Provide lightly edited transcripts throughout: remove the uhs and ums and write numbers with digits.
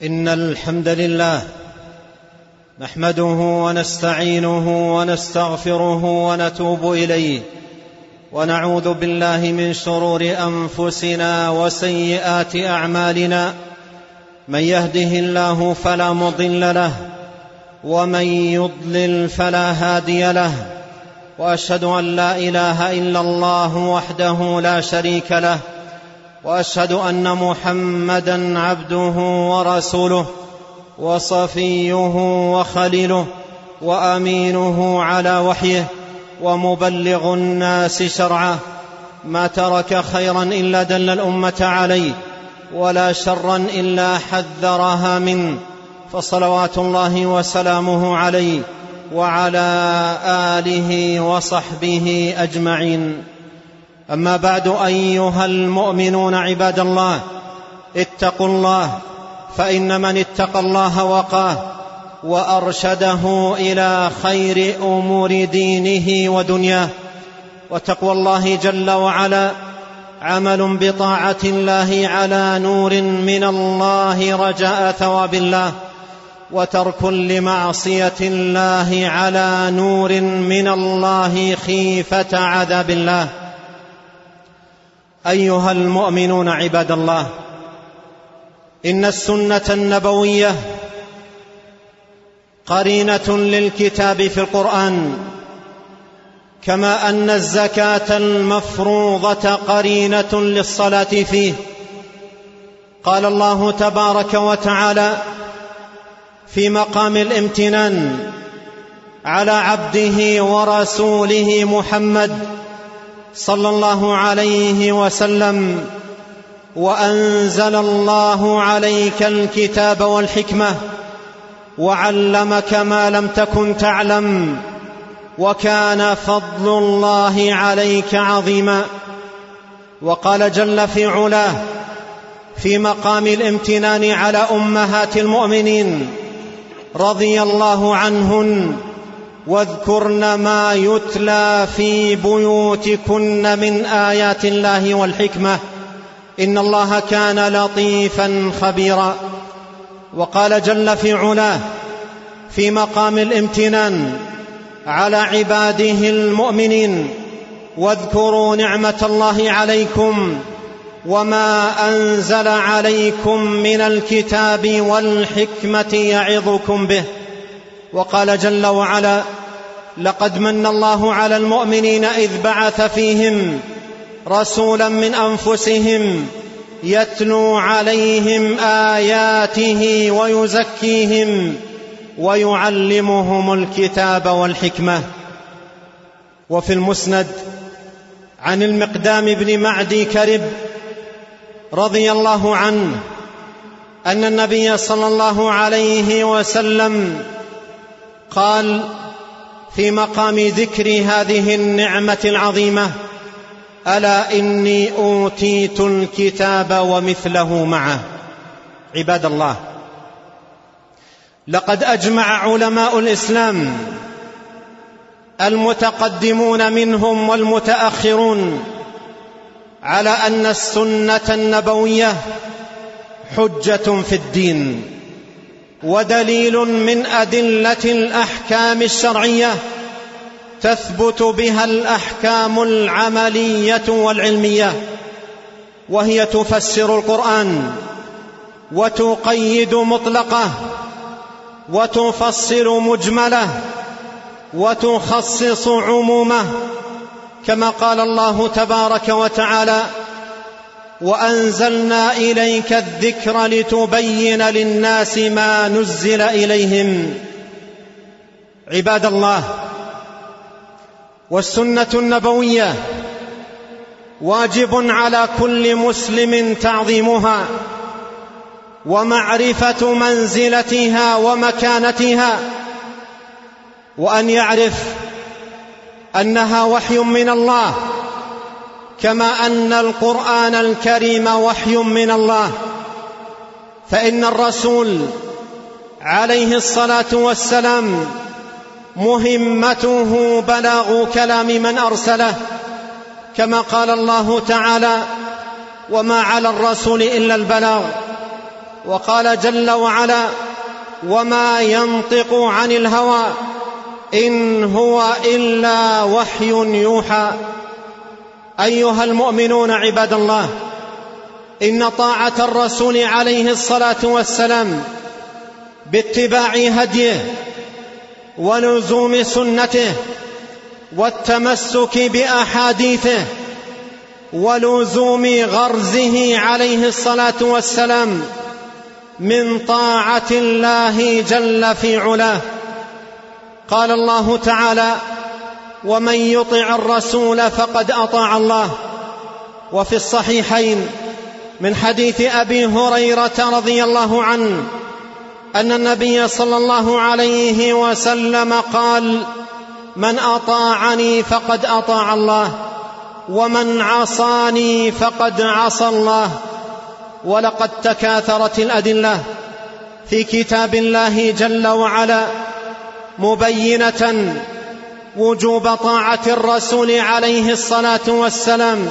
إن الحمد لله نحمده ونستعينه ونستغفره ونتوب إليه، ونعوذ بالله من شرور أنفسنا وسيئات أعمالنا. من يهده الله فلا مضل له، ومن يضلل فلا هادي له، وأشهد أن لا إله إلا الله وحده لا شريك له، وأشهد أن محمدًا عبده ورسوله وصفيه وخليله وأمينه على وحيه ومبلغ الناس شرعه. ما ترك خيرا إلا دل الأمة عليه، ولا شرا إلا حذرها منه، فصلوات الله وسلامه عليه وعلى آله وصحبه أجمعين. أما بعد، أيها المؤمنون عباد الله، اتقوا الله، فإن من اتقى الله وقاه وأرشده إلى خير أمور دينه ودنياه. وتقوى الله جل وعلا عمل بطاعة الله على نور من الله رجاء ثواب الله، وترك لمعصية الله على نور من الله خيفة عذاب الله. أيها المؤمنون عباد الله، إن السنة النبوية قرينة للكتاب في القرآن، كما أن الزكاة المفروضة قرينة للصلاة فيه. قال الله تبارك وتعالى في مقام الامتنان على عبده ورسوله محمد صلى الله عليه وسلم: وأنزل الله عليك الكتاب والحكمة وعلمك ما لم تكن تعلم وكان فضل الله عليك عظيما. وقال جل في علاه في مقام الامتنان على أمهات المؤمنين رضي الله عنهن: واذكرن ما يتلى في بيوتكن من آيات الله والحكمة إن الله كان لطيفا خبيرا. وقال جل في علاه في مقام الامتنان على عباده المؤمنين: واذكروا نعمة الله عليكم وما أنزل عليكم من الكتاب والحكمة يعظكم به. وقال جل وعلا: لقد من الله على المؤمنين إذ بعث فيهم رسولا من أنفسهم يتلو عليهم آياته ويزكيهم ويعلمهم الكتاب والحكمة. وفي المسند عن المقدام بن معدي كرب رضي الله عنه أن النبي صلى الله عليه وسلم قال في مقام ذكر هذه النعمة العظيمة: ألا إني أوتيت الكتاب ومثله معه. عباد الله، لقد أجمع علماء الإسلام المتقدمون منهم والمتأخرون على أن السنة النبوية حجة في الدين، ودليل من أدلة الأحكام الشرعية تثبت بها الأحكام العملية والعلمية، وهي تفسر القرآن وتقيد مطلقه وتفصل مجمله وتخصص عمومه، كما قال الله تبارك وتعالى: وأنزلنا إليك الذكر لتبين للناس ما نزل إليهم. عباد الله، والسنة النبوية واجب على كل مسلم تعظيمها ومعرفة منزلتها ومكانتها، وأن يعرف أنها وحي من الله، كما أن القرآن الكريم وحي من الله. فإن الرسول عليه الصلاة والسلام مهمته بلاغ كلام من أرسله، كما قال الله تعالى: وما على الرسول إلا البلاغ. وقال جل وعلا: وما ينطق عن الهوى إن هو إلا وحي يوحى. أيها المؤمنون عباد الله، إن طاعة الرسول عليه الصلاة والسلام باتباع هديه ولزوم سنته والتمسك بأحاديثه ولزوم غرزه عليه الصلاة والسلام من طاعة الله جل في علاه. قال الله تعالى: ومن يطع الرسول فقد أطاع الله. وفي الصحيحين من حديث أبي هريرة رضي الله عنه أن النبي صلى الله عليه وسلم قال: من أطاعني فقد أطاع الله، ومن عصاني فقد عصى الله. ولقد تكاثرت الأدلة في كتاب الله جل وعلا مبينة وجوب طاعة الرسول عليه الصلاة والسلام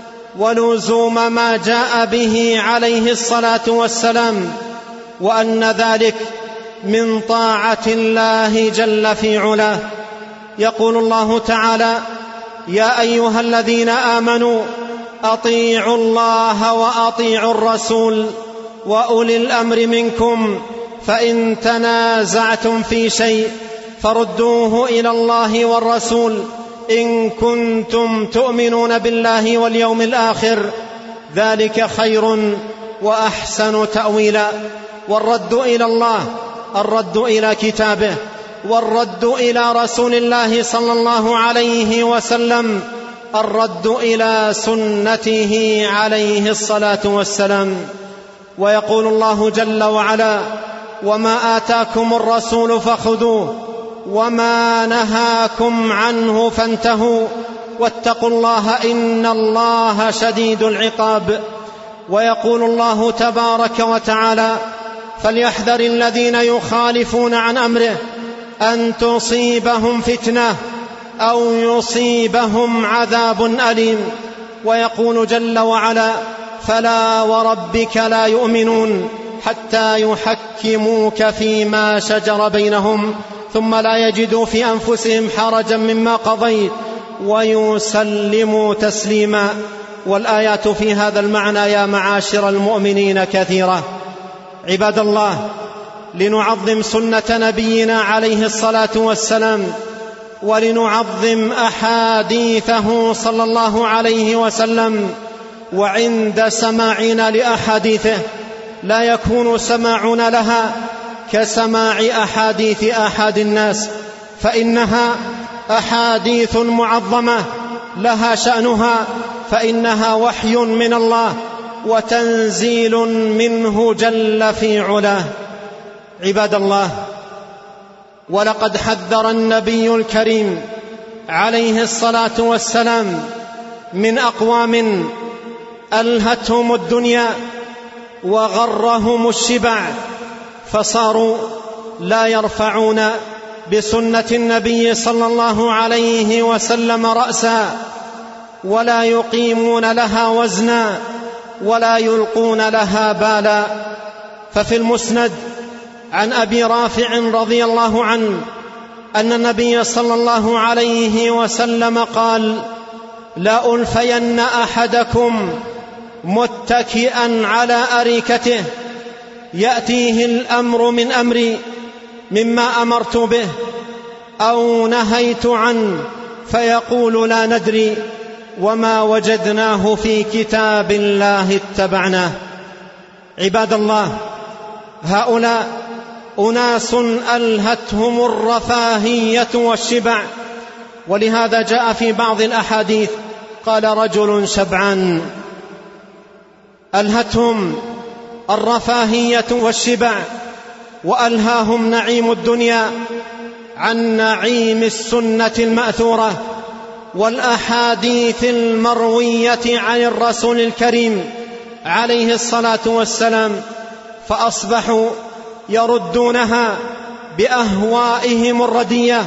ولزوم ما جاء به عليه الصلاة والسلام، وأن ذلك من طاعة الله جل في علاه. يقول الله تعالى: يا أيها الذين آمنوا أطيعوا الله وأطيعوا الرسول وأولي الأمر منكم، فإن تنازعتم في شيء فردوه إلى الله والرسول إن كنتم تؤمنون بالله واليوم الآخر، ذلك خير وأحسن تأويلا. والرد إلى الله، الرد إلى كتابه، والرد إلى رسول الله صلى الله عليه وسلم، الرد إلى سنته عليه الصلاة والسلام. ويقول الله جل وعلا: وما آتاكم الرسول فخذوه وما نهاكم عنه فانتهوا واتقوا الله إن الله شديد العقاب. ويقول الله تبارك وتعالى: فليحذر الذين يخالفون عن أمره أن تصيبهم فتنة أو يصيبهم عذاب أليم. ويقول جل وعلا: فلا وربك لا يؤمنون حتى يحكموك فيما شجر بينهم ثم لا يجدوا في أنفسهم حرجا مما قضيت ويسلموا تسليما. والآيات في هذا المعنى يا معاشر المؤمنين كثيرة. عباد الله، لنعظم سنة نبينا عليه الصلاة والسلام ولنعظم أحاديثه صلى الله عليه وسلم، وعند سماعنا لأحاديثه لا يكون سماعنا لها كسماع أحاديث أحد الناس، فإنها أحاديث معظمة لها شأنها، فإنها وحي من الله وتنزيل منه جل في علاه. عباد الله، ولقد حذر النبي الكريم عليه الصلاة والسلام من أقوام ألهتهم الدنيا وغرهم الشبع، فصاروا لا يرفعون بسنة النبي صلى الله عليه وسلم رأسا، ولا يقيمون لها وزنا، ولا يلقون لها بالا. ففي المسند عن أبي رافع رضي الله عنه أن النبي صلى الله عليه وسلم قال: لا ألفين أحدكم متكئا على أريكته يأتيه الأمر من أمري مما أمرت به أو نهيت عنه فيقول لا ندري وما وجدناه في كتاب الله اتبعناه. عباد الله، هؤلاء أناس ألهتهم الرفاهية والشبع، ولهذا جاء في بعض الأحاديث قال رجل شبعان. ألهتهم الرفاهية والشبع وألهاهم نعيم الدنيا عن نعيم السنة المأثورة والأحاديث المروية عن الرسول الكريم عليه الصلاة والسلام، فأصبحوا يردونها بأهوائهم الردية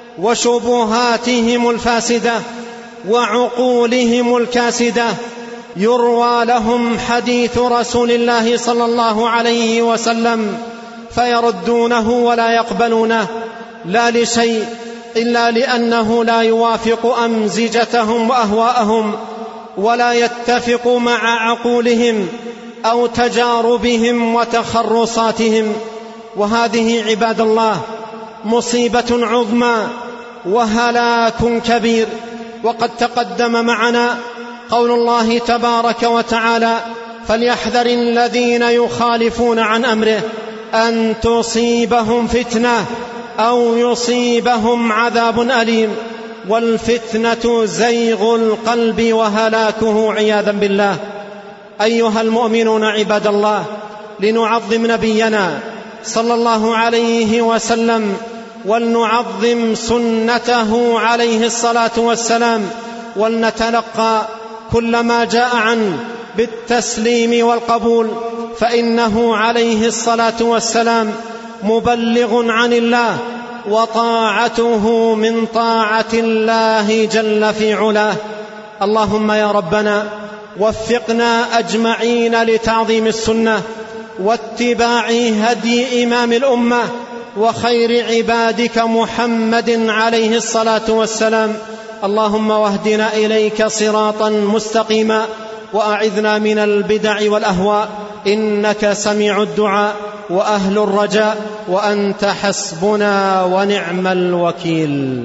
وشبهاتهم الفاسدة وعقولهم الكاسدة، يروى لهم حديث رسول الله صلى الله عليه وسلم فيردونه ولا يقبلونه، لا لشيء إلا لأنه لا يوافق أمزجتهم وأهواءهم ولا يتفق مع عقولهم أو تجاربهم وتخرصاتهم. وهذه عباد الله مصيبة عظمى وهلاك كبير. وقد تقدم معنا قول الله تبارك وتعالى: فليحذر الذين يخالفون عن أمره أن تصيبهم فتنة أو يصيبهم عذاب أليم. والفتنة زيغ القلب وهلاكه عياذا بالله. أيها المؤمنون عباد الله، لنعظم نبينا صلى الله عليه وسلم ولنعظم سنته عليه الصلاة والسلام، ولنتلقى كل ما جاء عنه بالتسليم والقبول، فإنه عليه الصلاة والسلام مبلغ عن الله، وطاعته من طاعة الله جل في علاه. اللهم يا ربنا وفقنا أجمعين لتعظيم السنة واتباع هدي إمام الأمة وخير عبادك محمد عليه الصلاة والسلام. اللهم واهدنا إليك صراطا مستقيما، وأعذنا من البدع والأهواء، إنك سميع الدعاء وأهل الرجاء، وأنت حسبنا ونعم الوكيل.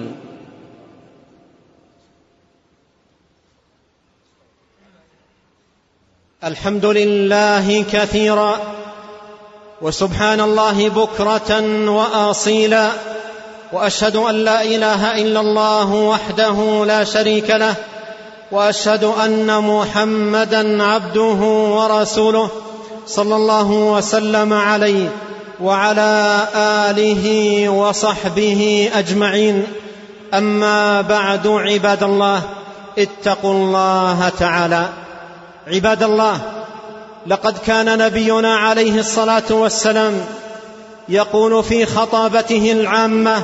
الحمد لله كثيرا، وسبحان الله بكرة وآصيلا، وأشهد أن لا إله إلا الله وحده لا شريك له، وأشهد أن محمدا عبده ورسوله صلى الله وسلم عليه وعلى آله وصحبه أجمعين. أما بعد، عباد الله اتقوا الله تعالى. عباد الله، لقد كان نبينا عليه الصلاة والسلام يقول في خطابته العامة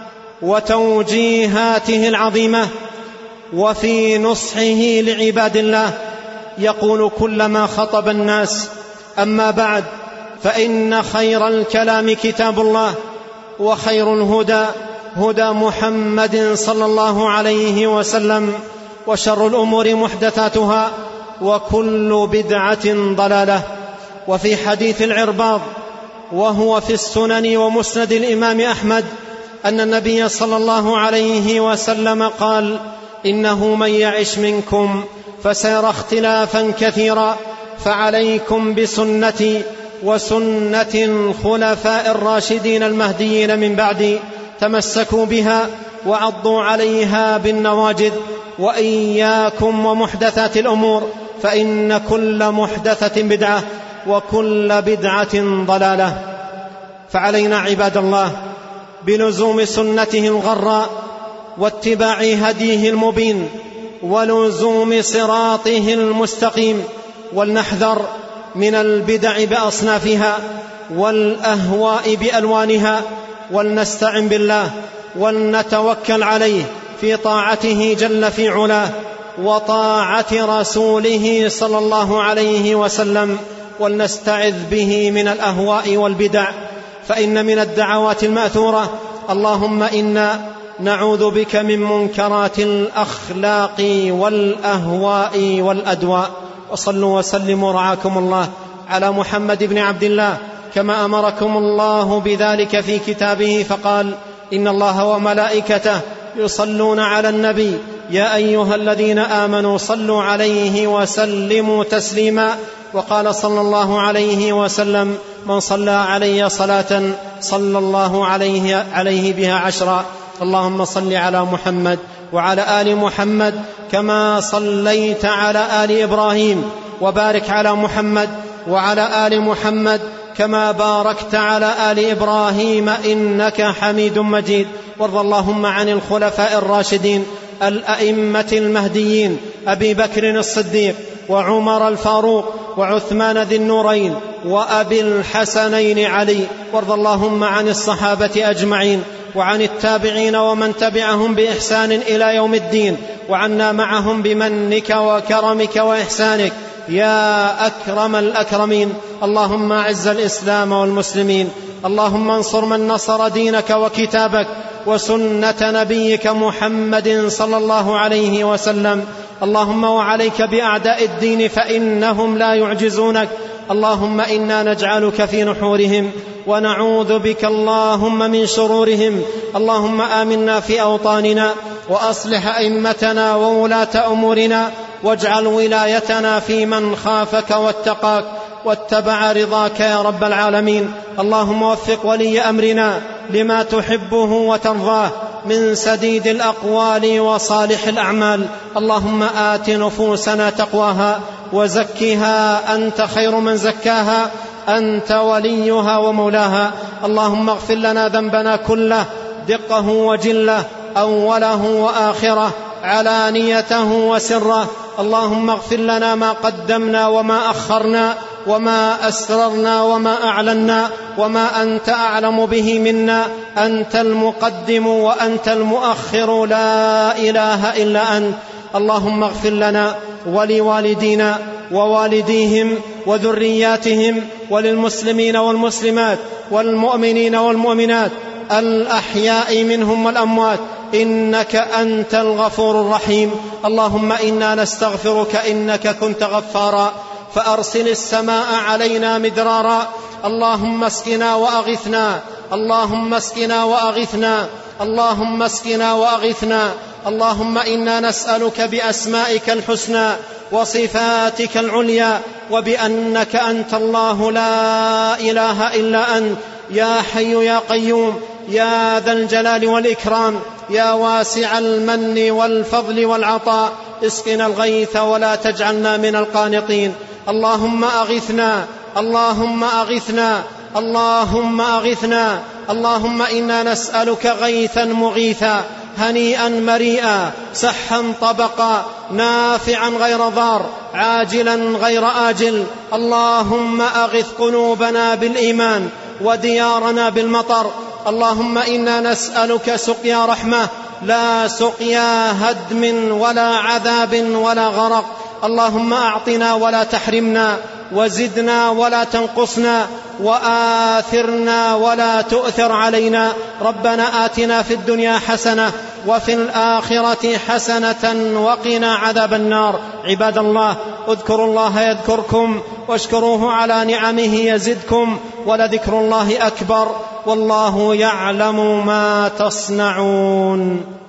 وتوجيهاته العظيمة وفي نصحه لعباد الله، يقول كلما خطب الناس: أما بعد، فإن خير الكلام كتاب الله، وخير الهدى هدى محمد صلى الله عليه وسلم، وشر الأمور محدثاتها، وكل بدعة ضلالة. وفي حديث العرباض وهو في السنن ومسند الإمام أحمد أن النبي صلى الله عليه وسلم قال: إنه من يعش منكم فسيرى اختلافا كثيرا، فعليكم بسنتي وسنة الخلفاء الراشدين المهديين من بعدي، تمسكوا بها وعضوا عليها بالنواجذ، وإياكم ومحدثات الأمور، فإن كل محدثة بدعة وكل بدعة ضلالة. فعلينا عباد الله بلزوم سنته الغراء واتباع هديه المبين ولزوم صراطه المستقيم، ولنحذر من البدع بأصنافها والأهواء بألوانها، ولنستعن بالله ولنتوكل عليه في طاعته جل في علاه وطاعة رسوله صلى الله عليه وسلم، ولنستعذ به من الأهواء والبدع. فإن من الدعوات المأثورة: اللهم إنا نعوذ بك من منكرات الأخلاق والأهواء والأدواء. وصلوا وسلموا رعاكم الله على محمد بن عبد الله كما أمركم الله بذلك في كتابه، فقال: إن الله وملائكته يصلون على النبي يا أيها الذين آمنوا صلوا عليه وسلموا تسليما. وقال صلى الله عليه وسلم: من صلى علي صلاة صلى الله عليه بها 10. اللهم صل على محمد وعلى آل محمد كما صليت على آل إبراهيم، وبارك على محمد وعلى آل محمد كما باركت على آل إبراهيم إنك حميد مجيد. وارض اللهم عن الخلفاء الراشدين الأئمة المهديين أبي بكر الصديق وعمر الفاروق وعثمان ذي النورين وأبي الحسنين علي. وارض اللهم عن الصحابة أجمعين وعن التابعين ومن تبعهم بإحسان إلى يوم الدين، وعنا معهم بمنك وكرمك وإحسانك يا أكرم الأكرمين. اللهم أعز الإسلام والمسلمين، اللهم انصر من نصر دينك وكتابك وسنة نبيك محمد صلى الله عليه وسلم. اللهم وعليك بأعداء الدين فإنهم لا يعجزونك. اللهم إنا نجعلك في نحورهم ونعوذ بك اللهم من شرورهم. اللهم آمنا في أوطاننا وأصلح أئمتنا وولاة أمورنا، واجعل ولايتنا في من خافك واتقاك واتبع رضاك يا رب العالمين. اللهم وفق ولي أمرنا لما تحبه وترضاه من سديد الأقوال وصالح الأعمال. اللهم آت نفوسنا تقواها وزكها أنت خير من زكاها، أنت وليها ومولاها. اللهم اغفر لنا ذنبنا كله، دقه وجله، أوله وآخره، علانيته وسره. اللهم اغفر لنا ما قدمنا وما أخرنا وما أسررنا وما أعلنا وما أنت أعلم به منا. أنت المقدم وأنت المؤخر، لا إله إلا أنت. اللهم اغفر لنا ولوالدينا ووالديهم وذرياتهم وللمسلمين والمسلمات والمؤمنين والمؤمنات الأحياء منهم والأموات، إنك أنت الغفور الرحيم. اللهم إنا نستغفرك إنك كنت غفارا، فأرسل السماء علينا مدرارا. اللهم اسقنا وأغثنا، اللهم اسقنا وأغثنا، اللهم اسقنا وأغثنا. اللهم إنا نسألك بأسمائك الحسنى وصفاتك العليا وبأنك أنت الله لا إله إلا أنت، يا حي يا قيوم، يا ذا الجلال والإكرام، يا واسع المن والفضل والعطاء، اسقنا الغيث ولا تجعلنا من القانطين. اللهم أغثنا، اللهم أغثنا، اللهم أغثنا. اللهم إنا نسألك غيثا مغيثا، هنيئا مريئا، سحا طبقا، نافعا غير ضار، عاجلا غير آجل. اللهم أغث قلوبنا بالإيمان وديارنا بالمطر. اللهم إنا نسألك سقيا رحمة، لا سقيا هدم ولا عذاب ولا غرق. اللهم أعطنا ولا تحرمنا، وزدنا ولا تنقصنا، وآثرنا ولا تؤثر علينا. ربنا آتنا في الدنيا حسنة وفي الآخرة حسنة وقنا عذاب النار. عباد الله، اذكروا الله يذكركم واشكروه على نعمه يزدكم، ولذكر الله أكبر، والله يعلم ما تصنعون.